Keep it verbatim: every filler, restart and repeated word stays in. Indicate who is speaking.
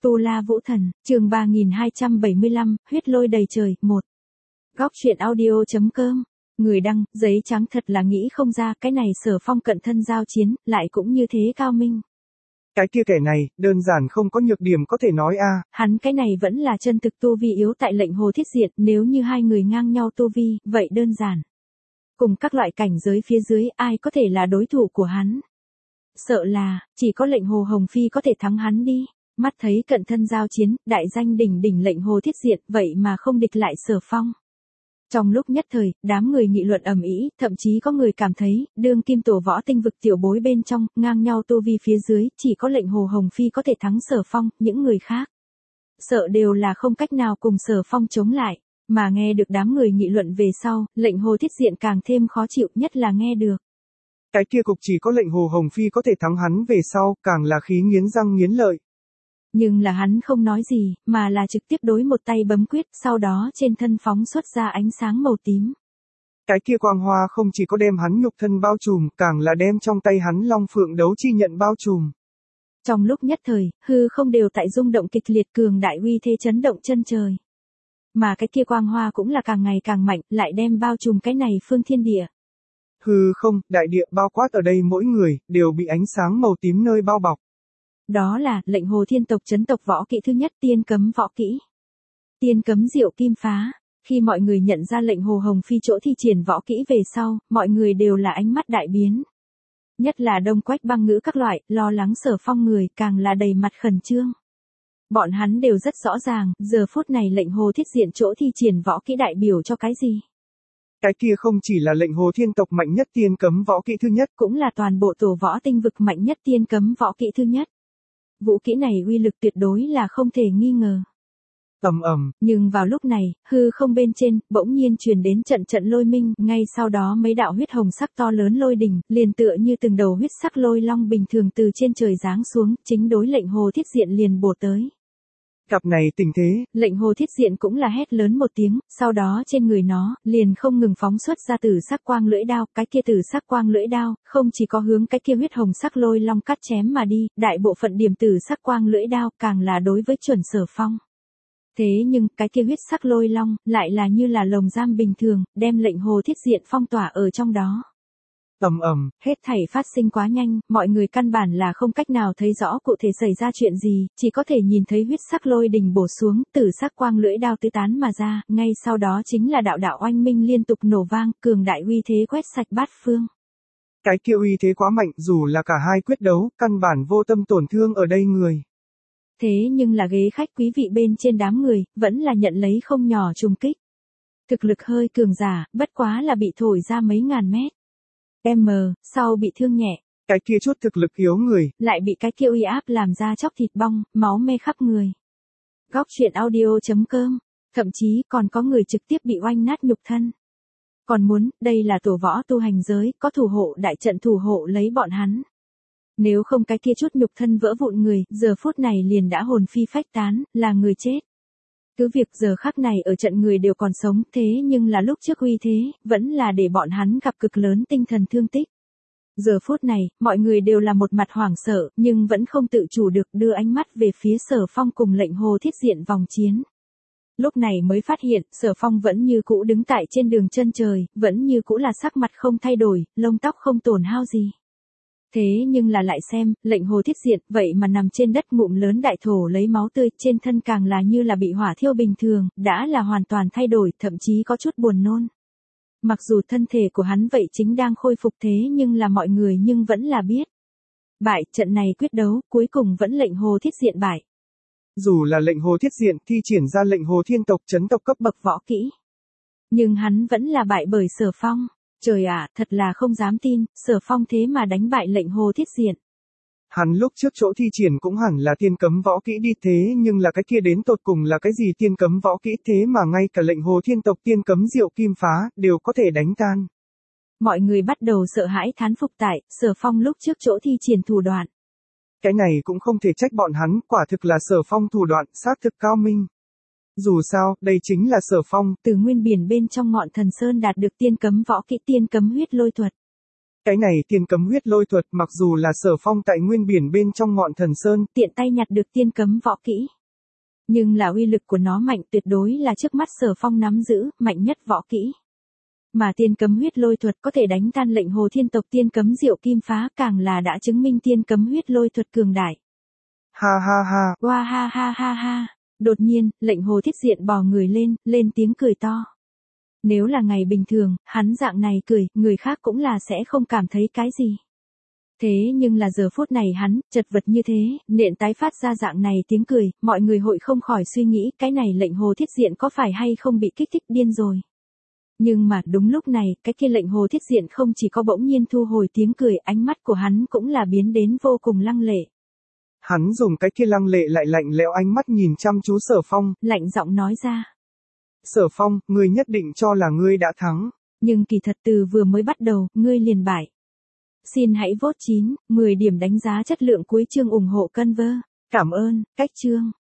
Speaker 1: Tu La Vũ Thần, chương ba nghìn hai trăm bảy mươi lăm, huyết lôi đầy trời, một. Góc truyện audio chấm com. Người đăng, giấy trắng thật là nghĩ không ra, cái này Sở Phong cận thân giao chiến, lại cũng như thế cao minh.
Speaker 2: Cái kia kẻ này, đơn giản không có nhược điểm có thể nói a. À.
Speaker 1: Hắn cái này vẫn là chân thực tu vi yếu tại lệnh Hồ Thiết Diệt, nếu như hai người ngang nhau tu vi, vậy đơn giản. Cùng các loại cảnh giới phía dưới, ai có thể là đối thủ của hắn? Sợ là, chỉ có lệnh Hồ Hồng Phi có thể thắng hắn đi. Mắt thấy cận thân giao chiến, đại danh đỉnh đỉnh lệnh Hồ Thiết Diệt, vậy mà không địch lại Sở Phong. Trong lúc nhất thời, đám người nghị luận ầm ĩ, thậm chí có người cảm thấy, đương kim tổ võ tinh vực tiểu bối bên trong, ngang nhau tu vi phía dưới, chỉ có lệnh Hồ Hồng Phi có thể thắng Sở Phong, những người khác sợ đều là không cách nào cùng Sở Phong chống lại, mà nghe được đám người nghị luận về sau, lệnh Hồ Thiết Diện càng thêm khó chịu, nhất là nghe được.
Speaker 2: Cái kia cục chỉ có lệnh Hồ Hồng Phi có thể thắng hắn về sau, càng là khí nghiến răng nghiến lợi.
Speaker 1: Nhưng là hắn không nói gì, mà là trực tiếp đối một tay bấm quyết, sau đó trên thân phóng xuất ra ánh sáng màu tím.
Speaker 2: Cái kia quang hoa không chỉ có đem hắn nhục thân bao trùm, càng là đem trong tay hắn Long Phượng đấu chi nhận bao trùm.
Speaker 1: Trong lúc nhất thời, hư không đều tại rung động kịch liệt, cường đại uy thế chấn động chân trời. Mà cái kia quang hoa cũng là càng ngày càng mạnh, lại đem bao trùm cái này phương thiên địa.
Speaker 2: Hư không, đại địa bao quát ở đây mỗi người, đều bị ánh sáng màu tím nơi bao bọc.
Speaker 1: Đó là, lệnh Hồ Thiên tộc chấn tộc võ kỹ thứ nhất, tiên cấm võ kỹ. Tiên cấm diệu kim phá. Khi mọi người nhận ra lệnh Hồ Hồng Phi chỗ thi triển võ kỹ về sau, mọi người đều là ánh mắt đại biến. Nhất là Đông Quách Băng Ngữ các loại, lo lắng Sở Phong người, càng là đầy mặt khẩn trương. Bọn hắn đều rất rõ ràng, giờ phút này lệnh Hồ Thiết Diện chỗ thi triển võ kỹ đại biểu cho cái gì.
Speaker 2: Cái kia không chỉ là lệnh Hồ Thiên tộc mạnh nhất tiên cấm võ kỹ thứ nhất,
Speaker 1: cũng là toàn bộ tổ võ tinh vực mạnh nhất tiên cấm võ kỹ thứ nhất. Vũ kỹ này uy lực tuyệt đối là không thể nghi ngờ.
Speaker 2: Ầm ầm.
Speaker 1: Nhưng vào lúc này, hư không bên trên, bỗng nhiên truyền đến trận trận lôi minh, ngay sau đó mấy đạo huyết hồng sắc to lớn lôi đỉnh, liền tựa như từng đầu huyết sắc lôi long bình thường từ trên trời giáng xuống, chính đối lệnh Hồ Thiết Diện liền bổ tới.
Speaker 2: Cặp này tình thế,
Speaker 1: lệnh Hồ Thiết Diện cũng là hét lớn một tiếng, sau đó trên người nó, liền không ngừng phóng xuất ra tử sắc quang lưỡi đao, cái kia tử sắc quang lưỡi đao, không chỉ có hướng cái kia huyết hồng sắc lôi long cắt chém mà đi, đại bộ phận điểm tử sắc quang lưỡi đao, càng là đối với chuẩn Sở Phong. Thế nhưng, cái kia huyết sắc lôi long, lại là như là lồng giam bình thường, đem lệnh Hồ Thiết Diện phong tỏa ở trong đó.
Speaker 2: Ầm ầm,
Speaker 1: hết thảy phát sinh quá nhanh, mọi người căn bản là không cách nào thấy rõ cụ thể xảy ra chuyện gì, chỉ có thể nhìn thấy huyết sắc lôi đình bổ xuống, tử sắc quang lưỡi đao tứ tán mà ra, ngay sau đó chính là đạo đạo oanh minh liên tục nổ vang, cường đại uy thế quét sạch bát phương.
Speaker 2: Cái kia uy thế quá mạnh, dù là cả hai quyết đấu, căn bản vô tâm tổn thương ở đây người.
Speaker 1: Thế nhưng là ghế khách quý vị bên trên đám người, vẫn là nhận lấy không nhỏ trùng kích. Thực lực hơi cường giả, bất quá là bị thổi ra mấy ngàn mét. M, sau bị thương nhẹ.
Speaker 2: Cái kia chút thực lực yếu người,
Speaker 1: lại bị cái kia uy áp làm ra chóc thịt bong, máu me khắp người. Góc truyện audio chấm com, thậm chí còn có người trực tiếp bị oanh nát nhục thân. Còn muốn, đây là tổ võ tu hành giới, có thủ hộ đại trận thủ hộ lấy bọn hắn. Nếu không cái kia chút nhục thân vỡ vụn người, giờ phút này liền đã hồn phi phách tán, là người chết. Cứ việc giờ khắc này ở trận người đều còn sống, thế nhưng là lúc trước uy thế, vẫn là để bọn hắn gặp cực lớn tinh thần thương tích. Giờ phút này, mọi người đều là một mặt hoảng sợ, nhưng vẫn không tự chủ được đưa ánh mắt về phía Sở Phong cùng lệnh Hồ Thiết Diện vòng chiến. Lúc này mới phát hiện, Sở Phong vẫn như cũ đứng tại trên đường chân trời, vẫn như cũ là sắc mặt không thay đổi, lông tóc không tổn hao gì. Thế nhưng là lại xem, lệnh Hồ Thiết Diện, vậy mà nằm trên đất ngụm lớn đại thổ lấy máu tươi, trên thân càng là như là bị hỏa thiêu bình thường, đã là hoàn toàn thay đổi, thậm chí có chút buồn nôn. Mặc dù thân thể của hắn vậy chính đang khôi phục thế nhưng là mọi người nhưng vẫn là biết. Bại, trận này quyết đấu, cuối cùng vẫn lệnh Hồ Thiết Diện bại.
Speaker 2: Dù là lệnh Hồ Thiết Diện thi triển ra lệnh Hồ Thiên tộc chấn tộc cấp bậc võ kỹ,
Speaker 1: nhưng hắn vẫn là bại bởi Sở Phong. Trời ạ, à, thật là không dám tin, Sở Phong thế mà đánh bại lệnh Hồ Thiết Diện.
Speaker 2: Hắn lúc trước chỗ thi triển cũng hẳn là tiên cấm võ kỹ đi, thế nhưng là cái kia đến tột cùng là cái gì tiên cấm võ kỹ, thế mà ngay cả lệnh Hồ Thiên tộc tiên cấm diệu kim phá, đều có thể đánh tan.
Speaker 1: Mọi người bắt đầu sợ hãi thán phục tại, Sở Phong lúc trước chỗ thi triển thủ đoạn.
Speaker 2: Cái này cũng không thể trách bọn hắn, quả thực là Sở Phong thủ đoạn, xác thực cao minh. Dù sao, đây chính là Sở Phong.
Speaker 1: Từ nguyên biển bên trong ngọn thần sơn đạt được tiên cấm võ kỹ tiên cấm huyết lôi thuật.
Speaker 2: Cái này tiên cấm huyết lôi thuật mặc dù là Sở Phong tại nguyên biển bên trong ngọn thần sơn,
Speaker 1: tiện tay nhặt được tiên cấm võ kỹ. Nhưng là uy lực của nó mạnh tuyệt đối là trước mắt Sở Phong nắm giữ, mạnh nhất võ kỹ. Mà tiên cấm huyết lôi thuật có thể đánh tan lệnh hồ thiên tộc tiên cấm diệu kim phá, càng là đã chứng minh tiên cấm huyết lôi thuật cường đại.
Speaker 2: Ha ha ha.
Speaker 1: Wow ha ha ha ha. Đột nhiên, lệnh hồ thiết diện bò người lên, lên tiếng cười to. Nếu là ngày bình thường, hắn dạng này cười, người khác cũng là sẽ không cảm thấy cái gì. Thế nhưng là giờ phút này hắn, chật vật như thế, nện tái phát ra dạng này tiếng cười, mọi người hội không khỏi suy nghĩ cái này lệnh hồ thiết diện có phải hay không bị kích thích điên rồi. Nhưng mà đúng lúc này, cái kia lệnh hồ thiết diện không chỉ có bỗng nhiên thu hồi tiếng cười, ánh mắt của hắn cũng là biến đến vô cùng lăng lệ.
Speaker 2: Hắn dùng cái kia lăng lệ lại lạnh lẽo ánh mắt nhìn chăm chú Sở Phong,
Speaker 1: lạnh giọng nói ra.
Speaker 2: Sở Phong, ngươi nhất định cho là ngươi đã thắng.
Speaker 1: Nhưng kỳ thật từ vừa mới bắt đầu, ngươi liền bại. Xin hãy vote chín, mười điểm đánh giá chất lượng cuối chương ủng hộ Conver. Cảm ơn, cách chương.